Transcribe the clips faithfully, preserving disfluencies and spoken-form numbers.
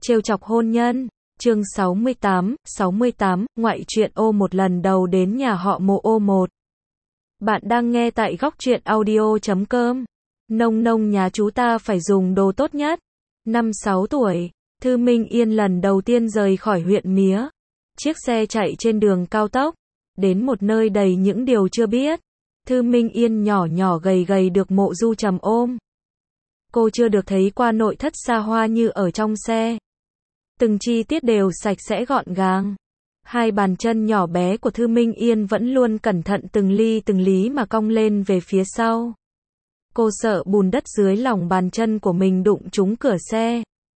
Trêu chọc hôn nhân. Chương sáu mươi tám, sáu mươi tám, ngoại truyện ô một lần đầu đến nhà họ Mộ ô một. Bạn đang nghe tại góc truyện audio chấm com. Nông nông nhà chú ta phải dùng đồ tốt nhất. Năm sáu tuổi, Thư Minh Yên lần đầu tiên rời khỏi huyện Mía. Chiếc xe chạy trên đường cao tốc, đến một nơi đầy những điều chưa biết. Thư Minh Yên nhỏ nhỏ gầy gầy được Mộ Du Trầm ôm. Cô chưa được thấy qua nội thất xa hoa như ở trong xe. Từng chi tiết đều sạch sẽ gọn gàng. Hai bàn chân nhỏ bé của Thư Minh Yên vẫn luôn cẩn thận từng ly từng lý mà cong lên về phía sau. Cô sợ bùn đất dưới lòng bàn chân của mình đụng trúng cửa xe.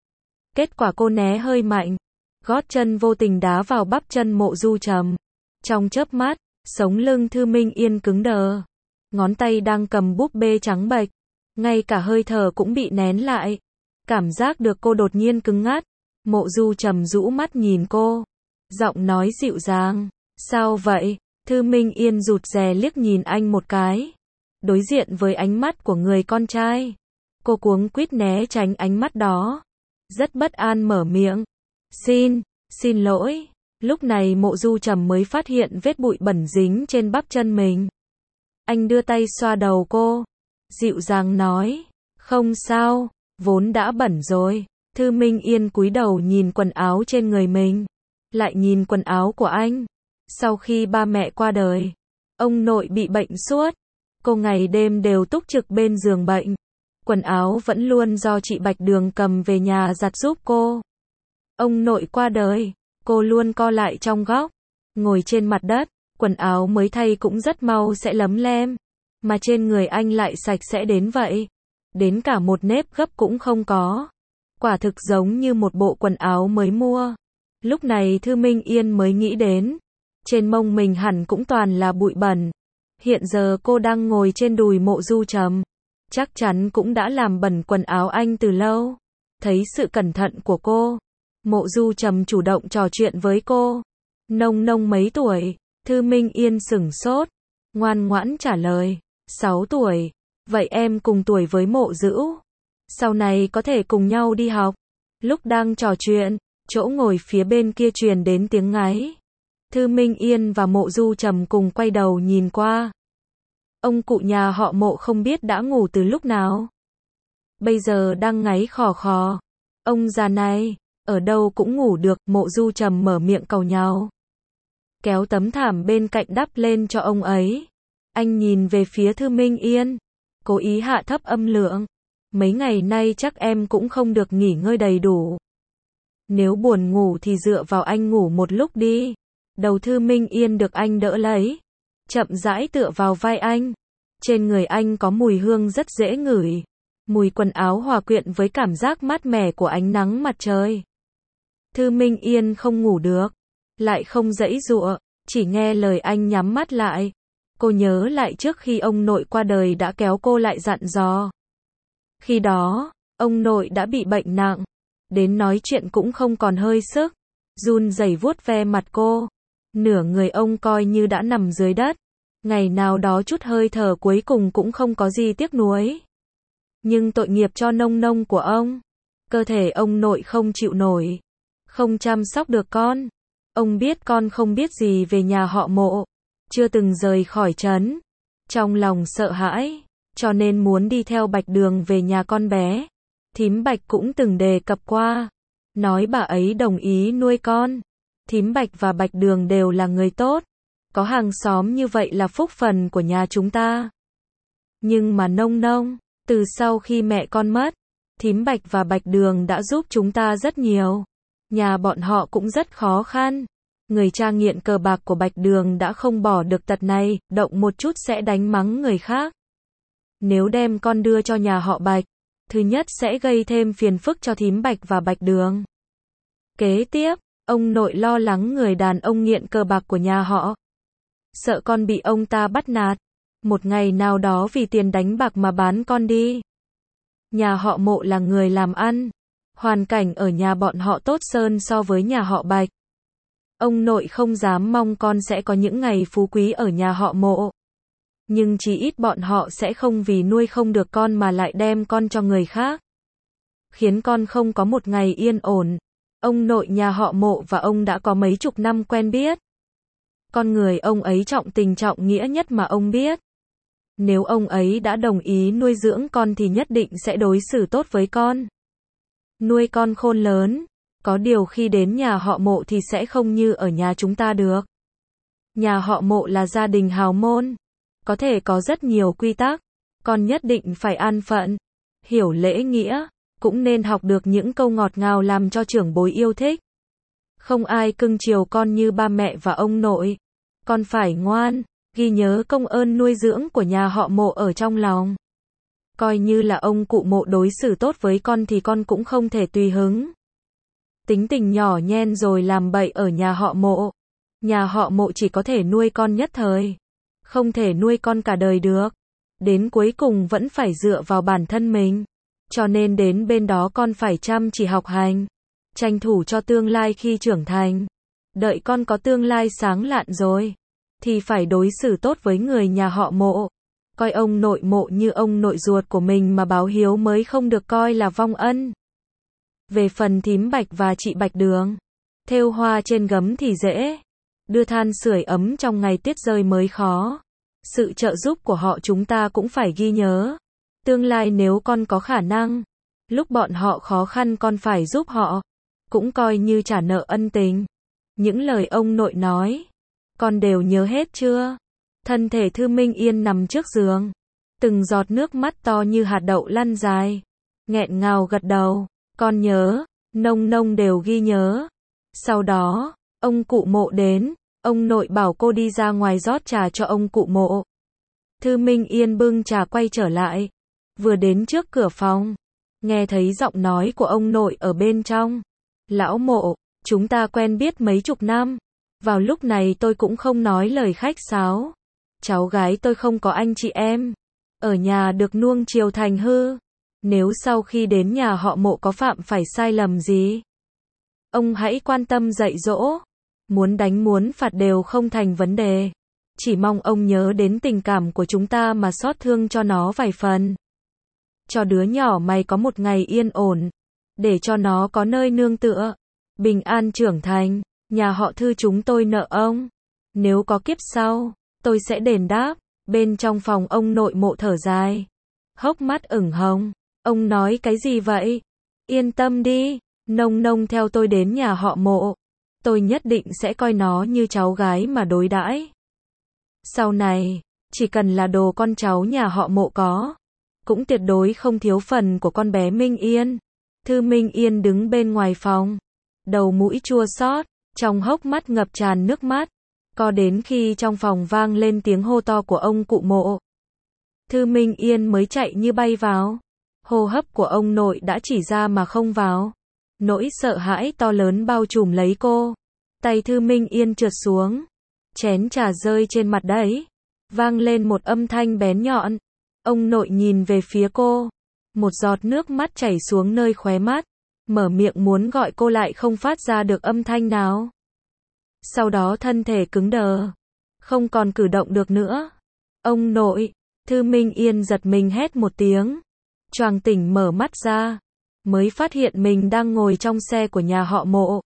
Kết quả cô né hơi mạnh. Gót chân vô tình đá vào bắp chân Mộ Du Trầm. Trong chớp mắt, sống lưng Thư Minh Yên cứng đờ. Ngón tay đang cầm búp bê trắng bệch. Ngay cả hơi thở cũng bị nén lại. Cảm giác được cô đột nhiên cứng ngắt. Mộ Du Trầm rũ mắt nhìn cô. Giọng nói dịu dàng. Sao vậy? Thư Minh Yên rụt rè liếc nhìn anh một cái. Đối diện với ánh mắt của người con trai. Cô cuống quýt né tránh ánh mắt đó. Rất bất an mở miệng. Xin, xin lỗi. Lúc này Mộ Du Trầm mới phát hiện vết bụi bẩn dính trên bắp chân mình. Anh đưa tay xoa đầu cô. Dịu dàng nói. Không sao, vốn đã bẩn rồi. Thư Minh Yên cúi đầu nhìn quần áo trên người mình. Lại nhìn quần áo của anh. Sau khi ba mẹ qua đời, ông nội bị bệnh suốt. Cô ngày đêm đều túc trực bên giường bệnh. Quần áo vẫn luôn do chị Bạch Đường cầm về nhà giặt giúp cô. Ông nội qua đời, cô luôn co lại trong góc. Ngồi trên mặt đất, quần áo mới thay cũng rất mau sẽ lấm lem. Mà trên người anh lại sạch sẽ đến vậy. Đến cả một nếp gấp cũng không có. Quả thực giống như một bộ quần áo mới mua. Lúc này Thư Minh Yên mới nghĩ đến. Trên mông mình hẳn cũng toàn là bụi bẩn. Hiện giờ cô đang ngồi trên đùi Mộ Du Trầm. Chắc chắn cũng đã làm bẩn quần áo anh từ lâu. Thấy sự cẩn thận của cô, Mộ Du Trầm chủ động trò chuyện với cô. Nông nông mấy tuổi? Thư Minh Yên sửng sốt. Ngoan ngoãn trả lời. Sáu tuổi. Vậy em cùng tuổi với Mộ Dữ. Sau này có thể cùng nhau đi học. Lúc đang trò chuyện, chỗ ngồi phía bên kia truyền đến tiếng ngáy. Thư Minh Yên và Mộ Du Trầm cùng quay đầu nhìn qua. Ông cụ nhà họ Mộ không biết đã ngủ từ lúc nào. Bây giờ đang ngáy khò khò. Ông già này, ở đâu cũng ngủ được. Mộ Du Trầm mở miệng càu nhàu. Kéo tấm thảm bên cạnh đắp lên cho ông ấy. Anh nhìn về phía Thư Minh Yên. Cố ý hạ thấp âm lượng. Mấy ngày nay chắc em cũng không được nghỉ ngơi đầy đủ. Nếu buồn ngủ thì dựa vào anh ngủ một lúc đi. Đầu Thư Minh Yên được anh đỡ lấy. Chậm rãi tựa vào vai anh. Trên người anh có mùi hương rất dễ ngửi. Mùi quần áo hòa quyện với cảm giác mát mẻ của ánh nắng mặt trời. Thư Minh Yên không ngủ được. Lại không giãy giụa. Chỉ nghe lời anh nhắm mắt lại. Cô nhớ lại trước khi ông nội qua đời đã kéo cô lại dặn dò. Khi đó, ông nội đã bị bệnh nặng. Đến nói chuyện cũng không còn hơi sức. Run rẩy vuốt ve mặt cô. Nửa người ông coi như đã nằm dưới đất. Ngày nào đó chút hơi thở cuối cùng cũng không có gì tiếc nuối. Nhưng tội nghiệp cho nông nông của ông. Cơ thể ông nội không chịu nổi. Không chăm sóc được con. Ông biết con không biết gì về nhà họ Mộ. Chưa từng rời khỏi trấn. Trong lòng sợ hãi. Cho nên muốn đi theo Bạch Đường về nhà con bé. Thím Bạch cũng từng đề cập qua. Nói bà ấy đồng ý nuôi con. Thím Bạch và Bạch Đường đều là người tốt. Có hàng xóm như vậy là phúc phần của nhà chúng ta. Nhưng mà nông nông, từ sau khi mẹ con mất, thím Bạch và Bạch Đường đã giúp chúng ta rất nhiều. Nhà bọn họ cũng rất khó khăn. Người cha nghiện cờ bạc của Bạch Đường đã không bỏ được tật này, động một chút sẽ đánh mắng người khác. Nếu đem con đưa cho nhà họ Bạch, thứ nhất sẽ gây thêm phiền phức cho thím Bạch và Bạch Đường. Kế tiếp, ông nội lo lắng người đàn ông nghiện cờ bạc của nhà họ. Sợ con bị ông ta bắt nạt. Một ngày nào đó vì tiền đánh bạc mà bán con đi. Nhà họ Mộ là người làm ăn. Hoàn cảnh ở nhà bọn họ tốt hơn so với nhà họ Bạch. Ông nội không dám mong con sẽ có những ngày phú quý ở nhà họ Mộ. Nhưng chỉ ít bọn họ sẽ không vì nuôi không được con mà lại đem con cho người khác. Khiến con không có một ngày yên ổn. Ông nội nhà họ Mộ và ông đã có mấy chục năm quen biết. Con người ông ấy trọng tình trọng nghĩa nhất mà ông biết. Nếu ông ấy đã đồng ý nuôi dưỡng con thì nhất định sẽ đối xử tốt với con. Nuôi con khôn lớn. Có điều khi đến nhà họ Mộ thì sẽ không như ở nhà chúng ta được. Nhà họ Mộ là gia đình hào môn. Có thể có rất nhiều quy tắc. Con nhất định phải an phận, hiểu lễ nghĩa, cũng nên học được những câu ngọt ngào làm cho trưởng bối yêu thích. Không ai cưng chiều con như ba mẹ và ông nội. Con phải ngoan, ghi nhớ công ơn nuôi dưỡng của nhà họ Mộ ở trong lòng. Coi như là ông cụ Mộ đối xử tốt với con thì con cũng không thể tùy hứng. Tính tình nhỏ nhen rồi làm bậy ở nhà họ Mộ. Nhà họ Mộ chỉ có thể nuôi con nhất thời. Không thể nuôi con cả đời được. Đến cuối cùng vẫn phải dựa vào bản thân mình. Cho nên đến bên đó con phải chăm chỉ học hành. Tranh thủ cho tương lai khi trưởng thành. Đợi con có tương lai sáng lạn rồi. Thì phải đối xử tốt với người nhà họ Mộ. Coi ông nội Mộ như ông nội ruột của mình mà báo hiếu mới không được coi là vong ân. Về phần thím Bạch và chị Bạch Đường. Thêu hoa trên gấm thì dễ. Đưa than sưởi ấm trong ngày tuyết rơi mới khó. Sự trợ giúp của họ chúng ta cũng phải ghi nhớ. Tương lai nếu con có khả năng, lúc bọn họ khó khăn con phải giúp họ. Cũng coi như trả nợ ân tình. Những lời ông nội nói, con đều nhớ hết chưa? Thân thể Thư Minh Yên nằm trước giường. Từng giọt nước mắt to như hạt đậu lăn dài. Nghẹn ngào gật đầu. Con nhớ, nông nông đều ghi nhớ. Sau đó, ông cụ Mộ đến. Ông nội bảo cô đi ra ngoài rót trà cho ông cụ Mộ. Thư Minh Yên bưng trà quay trở lại. Vừa đến trước cửa phòng. Nghe thấy giọng nói của ông nội ở bên trong. Lão Mộ, chúng ta quen biết mấy chục năm. Vào lúc này tôi cũng không nói lời khách sáo. Cháu gái tôi không có anh chị em. Ở nhà được nuông chiều thành hư. Nếu sau khi đến nhà họ Mộ có phạm phải sai lầm gì, ông hãy quan tâm dạy dỗ. Muốn đánh muốn phạt đều không thành vấn đề. Chỉ mong ông nhớ đến tình cảm của chúng ta mà xót thương cho nó vài phần. Cho đứa nhỏ mày có một ngày yên ổn. Để cho nó có nơi nương tựa. Bình an trưởng thành. Nhà họ Thư chúng tôi nợ ông. Nếu có kiếp sau, tôi sẽ đền đáp. Bên trong phòng ông nội Mộ thở dài. Hốc mắt ửng hồng. Ông nói cái gì vậy? Yên tâm đi. Nông nông theo tôi đến nhà họ Mộ. Tôi nhất định sẽ coi nó như cháu gái mà đối đãi. Sau này, chỉ cần là đồ con cháu nhà họ Mộ có, cũng tuyệt đối không thiếu phần của con bé Minh Yên. Thư Minh Yên đứng bên ngoài phòng. Đầu mũi chua xót, trong hốc mắt ngập tràn nước mắt. Có đến khi trong phòng vang lên tiếng hô to của ông cụ Mộ. Thư Minh Yên mới chạy như bay vào. Hô hấp của ông nội đã chỉ ra mà không vào. Nỗi sợ hãi to lớn bao trùm lấy cô. Tay Thư Minh Yên trượt xuống. Chén trà rơi trên mặt đấy. Vang lên một âm thanh bén nhọn. Ông nội nhìn về phía cô. Một giọt nước mắt chảy xuống nơi khóe mắt. Mở miệng muốn gọi cô lại không phát ra được âm thanh nào. Sau đó thân thể cứng đờ. Không còn cử động được nữa. Ông nội. Thư Minh Yên giật mình hét một tiếng. Choàng tỉnh mở mắt ra. Mới phát hiện mình đang ngồi trong xe của nhà họ Mộ.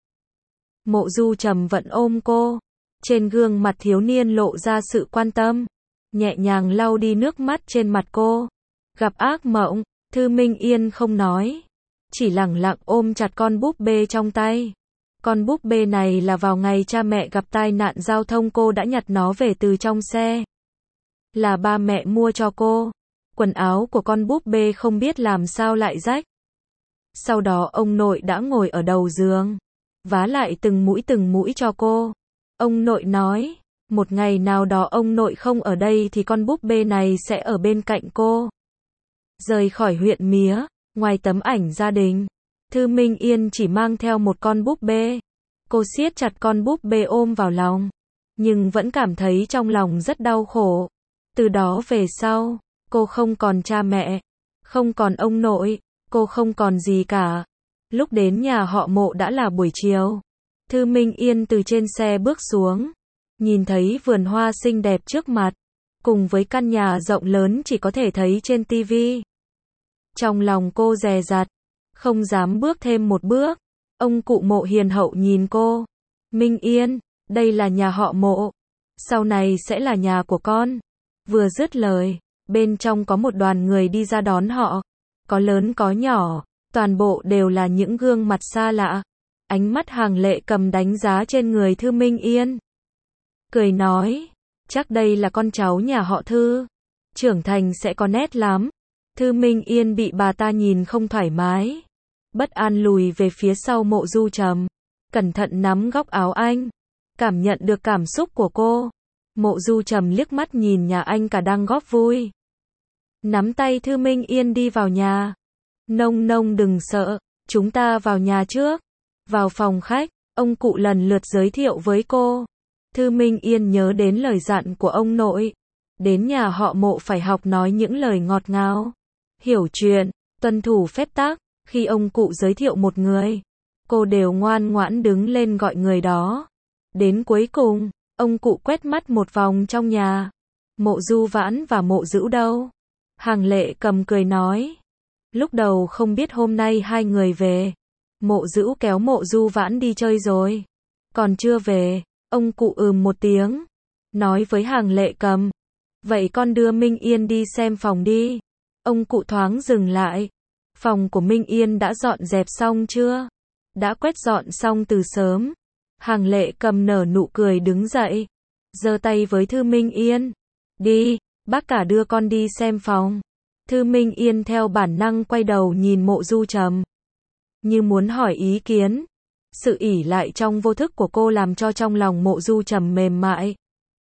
Mộ Du trầm vận ôm cô. Trên gương mặt thiếu niên lộ ra sự quan tâm. Nhẹ nhàng lau đi nước mắt trên mặt cô. Gặp ác mộng, Thư Minh Yên không nói. Chỉ lẳng lặng ôm chặt con búp bê trong tay. Con búp bê này là vào ngày cha mẹ gặp tai nạn giao thông cô đã nhặt nó về từ trong xe. Là ba mẹ mua cho cô. Quần áo của con búp bê không biết làm sao lại rách. Sau đó ông nội đã ngồi ở đầu giường. Vá lại từng mũi từng mũi cho cô. Ông nội nói, một ngày nào đó ông nội không ở đây thì con búp bê này sẽ ở bên cạnh cô. Rời khỏi huyện Mía, ngoài tấm ảnh gia đình, Thư Minh Yên chỉ mang theo một con búp bê. Cô siết chặt con búp bê ôm vào lòng. Nhưng vẫn cảm thấy trong lòng rất đau khổ. Từ đó về sau, cô không còn cha mẹ, không còn ông nội, cô không còn gì cả. Lúc đến nhà họ Mộ đã là buổi chiều. Thư Minh Yên từ trên xe bước xuống. Nhìn thấy vườn hoa xinh đẹp trước mặt. Cùng với căn nhà rộng lớn chỉ có thể thấy trên tivi. Trong lòng cô dè dặt. Không dám bước thêm một bước. Ông cụ Mộ hiền hậu nhìn cô. Minh Yên, đây là nhà họ Mộ. Sau này sẽ là nhà của con. Vừa dứt lời, bên trong có một đoàn người đi ra đón họ. Có lớn có nhỏ, toàn bộ đều là những gương mặt xa lạ. Ánh mắt Hàng Lệ Cầm đánh giá trên người Thư Minh Yên. Cười nói, chắc đây là con cháu nhà họ Thư. Trưởng thành sẽ có nét lắm. Thư Minh Yên bị bà ta nhìn không thoải mái. Bất an lùi về phía sau Mộ Du Trầm. Cẩn thận nắm góc áo anh. Cảm nhận được cảm xúc của cô. Mộ Du Trầm liếc mắt nhìn nhà anh cả đang góp vui. Nắm tay Thư Minh Yên đi vào nhà. Nông nông đừng sợ, chúng ta vào nhà trước. Vào phòng khách, ông cụ lần lượt giới thiệu với cô. Thư Minh Yên nhớ đến lời dặn của ông nội. Đến nhà họ Mộ phải học nói những lời ngọt ngào. Hiểu chuyện, tuân thủ phép tắc. Khi ông cụ giới thiệu một người, cô đều ngoan ngoãn đứng lên gọi người đó. Đến cuối cùng, ông cụ quét mắt một vòng trong nhà. Mộ Du Vãn và Mộ Dữu đâu? Hàng Lệ Cầm cười nói. Lúc đầu không biết hôm nay hai người về. Mộ Dữu kéo Mộ Du Vãn đi chơi rồi. Còn chưa về, ông cụ ừm một tiếng. Nói với Hàng Lệ Cầm. Vậy con đưa Minh Yên đi xem phòng đi. Ông cụ thoáng dừng lại. Phòng của Minh Yên đã dọn dẹp xong chưa? Đã quét dọn xong từ sớm. Hàng Lệ Cầm nở nụ cười đứng dậy. Giơ tay với Thư Minh Yên. Đi, bác cả đưa con đi xem phòng. Thư Minh Yên theo bản năng quay đầu nhìn Mộ Du Trầm. Như muốn hỏi ý kiến. Sự ỷ lại trong vô thức của cô làm cho trong lòng Mộ Du Trầm mềm mại.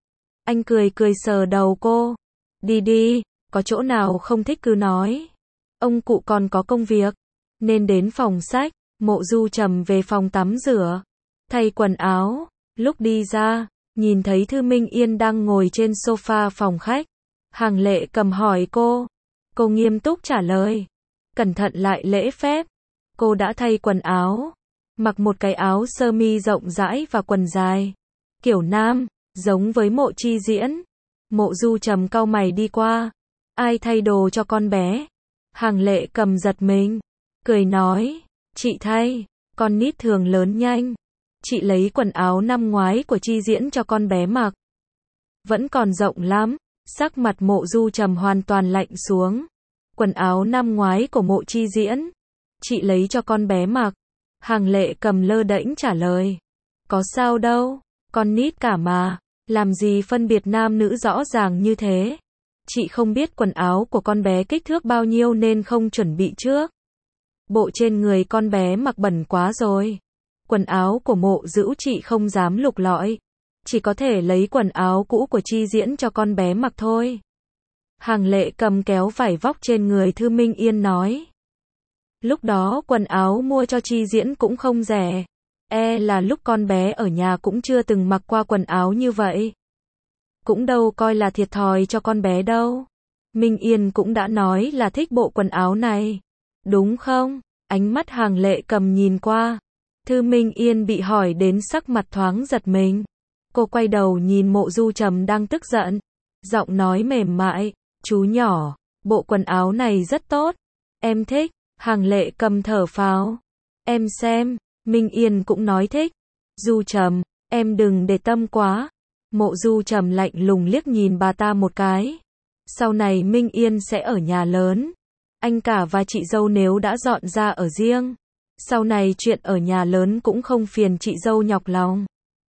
Anh cười cười sờ đầu cô. Đi đi, có chỗ nào không thích cứ nói. Ông cụ còn có công việc, nên đến phòng sách. Mộ Du Trầm về phòng tắm rửa, thay quần áo. Lúc đi ra, nhìn thấy Thư Minh Yên đang ngồi trên sofa phòng khách. Hàng Lệ Cầm hỏi cô. Cô nghiêm túc trả lời. Cẩn thận lại lễ phép. Cô đã thay quần áo. Mặc một cái áo sơ mi rộng rãi và quần dài. Kiểu nam, giống với Mộ Chi Diễn. Mộ Du Trầm cau mày đi qua. Ai thay đồ cho con bé? Hàng Lệ Cầm giật mình. Cười nói. Chị thay. Con nít thường lớn nhanh. Chị lấy quần áo năm ngoái của Chi Diễn cho con bé mặc. Vẫn còn rộng lắm. Sắc mặt Mộ Du Trầm hoàn toàn lạnh xuống. Quần áo năm ngoái của Mộ Chi Diễn. Chị lấy cho con bé mặc. Hàng Lệ Cầm lơ đễnh trả lời. Có sao đâu. Con nít cả mà. Làm gì phân biệt nam nữ rõ ràng như thế. Chị không biết quần áo của con bé kích thước bao nhiêu nên không chuẩn bị trước. Bộ trên người con bé mặc bẩn quá rồi. Quần áo của Mộ Dữu chị không dám lục lọi. Chỉ có thể lấy quần áo cũ của Chi Diễn cho con bé mặc thôi. Hàng Lệ Cầm kéo vải vóc trên người Thư Minh Yên nói. Lúc đó quần áo mua cho Chi Diễn cũng không rẻ. E là lúc con bé ở nhà cũng chưa từng mặc qua quần áo như vậy. Cũng đâu coi là thiệt thòi cho con bé đâu. Minh Yên cũng đã nói là thích bộ quần áo này. Đúng không? Ánh mắt Hàng Lệ Cầm nhìn qua. Thư Minh Yên bị hỏi đến sắc mặt thoáng giật mình. Cô quay đầu nhìn Mộ Du Trầm đang tức giận. Giọng nói mềm mại. Chú nhỏ, bộ quần áo này rất tốt. Em thích. Hàng Lệ Cầm thở phào. Em xem. Minh Yên cũng nói thích. Du Trầm, em đừng để tâm quá. Mộ Du Trầm lạnh lùng liếc nhìn bà ta một cái. Sau này Minh Yên sẽ ở nhà lớn. Anh cả và chị dâu nếu đã dọn ra ở riêng. Sau này chuyện ở nhà lớn cũng không phiền chị dâu nhọc lòng.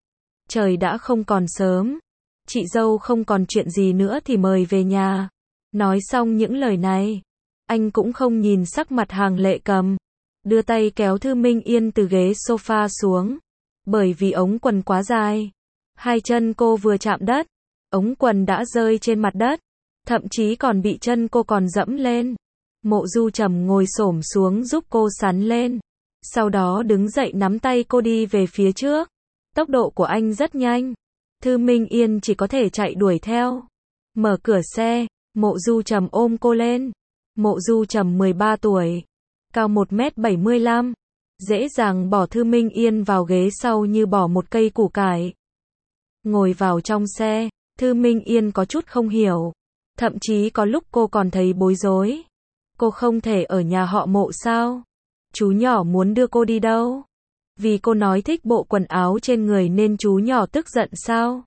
Trời đã không còn sớm. Chị dâu không còn chuyện gì nữa thì mời về nhà. Nói xong những lời này, anh cũng không nhìn sắc mặt Hàng Lệ Cầm. Đưa tay kéo Thư Minh Yên từ ghế sofa xuống. Bởi vì ống quần quá dài. Hai chân cô vừa chạm đất. Ống quần đã rơi trên mặt đất. Thậm chí còn bị chân cô còn dẫm lên. Mộ Du Trầm ngồi xổm xuống giúp cô sắn lên. Sau đó đứng dậy nắm tay cô đi về phía trước. Tốc độ của anh rất nhanh. Thư Minh Yên chỉ có thể chạy đuổi theo. Mở cửa xe, Mộ Du Trầm ôm cô lên. Mộ Du Trầm mười ba tuổi. Cao một mét bảy mươi lăm. Dễ dàng bỏ Thư Minh Yên vào ghế sau như bỏ một cây củ cải. Ngồi vào trong xe, Thư Minh Yên có chút không hiểu. Thậm chí có lúc cô còn thấy bối rối. Cô không thể ở nhà họ Mộ sao? Chú nhỏ muốn đưa cô đi đâu? Vì cô nói thích bộ quần áo trên người nên chú nhỏ tức giận sao?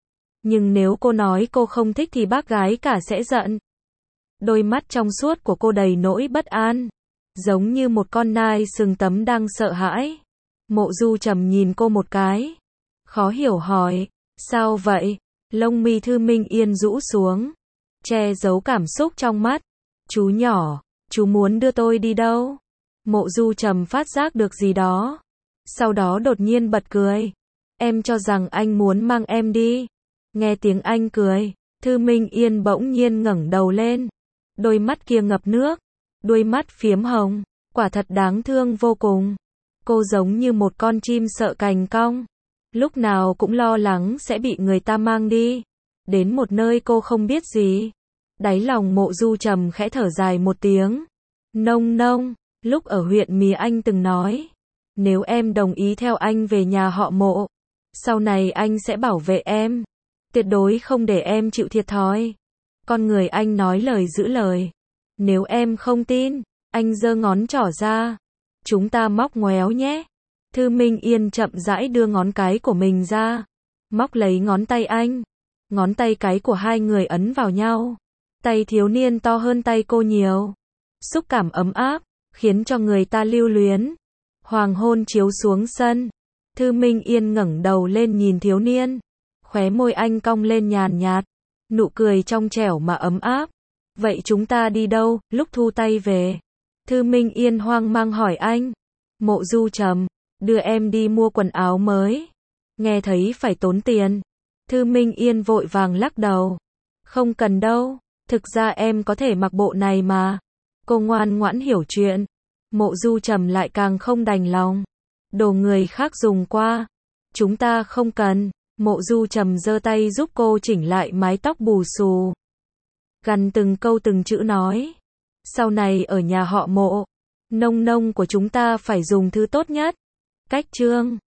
Nhưng nếu cô nói cô không thích thì bác gái cả sẽ giận. Đôi mắt trong suốt của cô đầy nỗi bất an, giống như một con nai sừng tấm đang sợ hãi. Mộ Du Trầm nhìn cô một cái, khó hiểu hỏi, sao vậy? Lông mi Thư Minh Yên rũ xuống, che giấu cảm xúc trong mắt. Chú nhỏ, chú muốn đưa tôi đi đâu? Mộ Du Trầm phát giác được gì đó, sau đó đột nhiên bật cười. Em cho rằng anh muốn mang em đi. Nghe tiếng anh cười, Thư Minh Yên bỗng nhiên ngẩng đầu lên. Đôi mắt kia ngập nước, đuôi mắt phiếm hồng, quả thật đáng thương vô cùng. Cô giống như một con chim sợ cành cong, lúc nào cũng lo lắng sẽ bị người ta mang đi, đến một nơi cô không biết gì. Đáy lòng Mộ Du Trầm khẽ thở dài một tiếng. Nông nông, lúc ở huyện Mì anh từng nói, nếu em đồng ý theo anh về nhà họ Mộ, sau này anh sẽ bảo vệ em, tuyệt đối không để em chịu thiệt thòi. Con người anh nói lời giữ lời. Nếu em không tin, anh giơ ngón trỏ ra. Chúng ta móc ngoéo nhé. Thư Minh Yên chậm rãi đưa ngón cái của mình ra, móc lấy ngón tay anh. Ngón tay cái của hai người ấn vào nhau. Tay thiếu niên to hơn tay cô nhiều. Xúc cảm ấm áp, khiến cho người ta lưu luyến. Hoàng hôn chiếu xuống sân. Thư Minh Yên ngẩng đầu lên nhìn thiếu niên. Khóe môi anh cong lên nhàn nhạt. Nụ cười trong trẻo mà ấm áp. Vậy chúng ta đi đâu, lúc thu tay về? Thư Minh Yên hoang mang hỏi anh. Mộ Du Trầm, đưa em đi mua quần áo mới. Nghe thấy phải tốn tiền. Thư Minh Yên vội vàng lắc đầu. Không cần đâu, thực ra em có thể mặc bộ này mà. Cô ngoan ngoãn hiểu chuyện. Mộ Du Trầm lại càng không đành lòng. Đồ người khác dùng qua, chúng ta không cần. Mộ Du Trầm giơ tay giúp cô chỉnh lại mái tóc bù xù. Gằn từng câu từng chữ nói. Sau này ở nhà họ Mộ, nông nông của chúng ta phải dùng thứ tốt nhất. Cách chương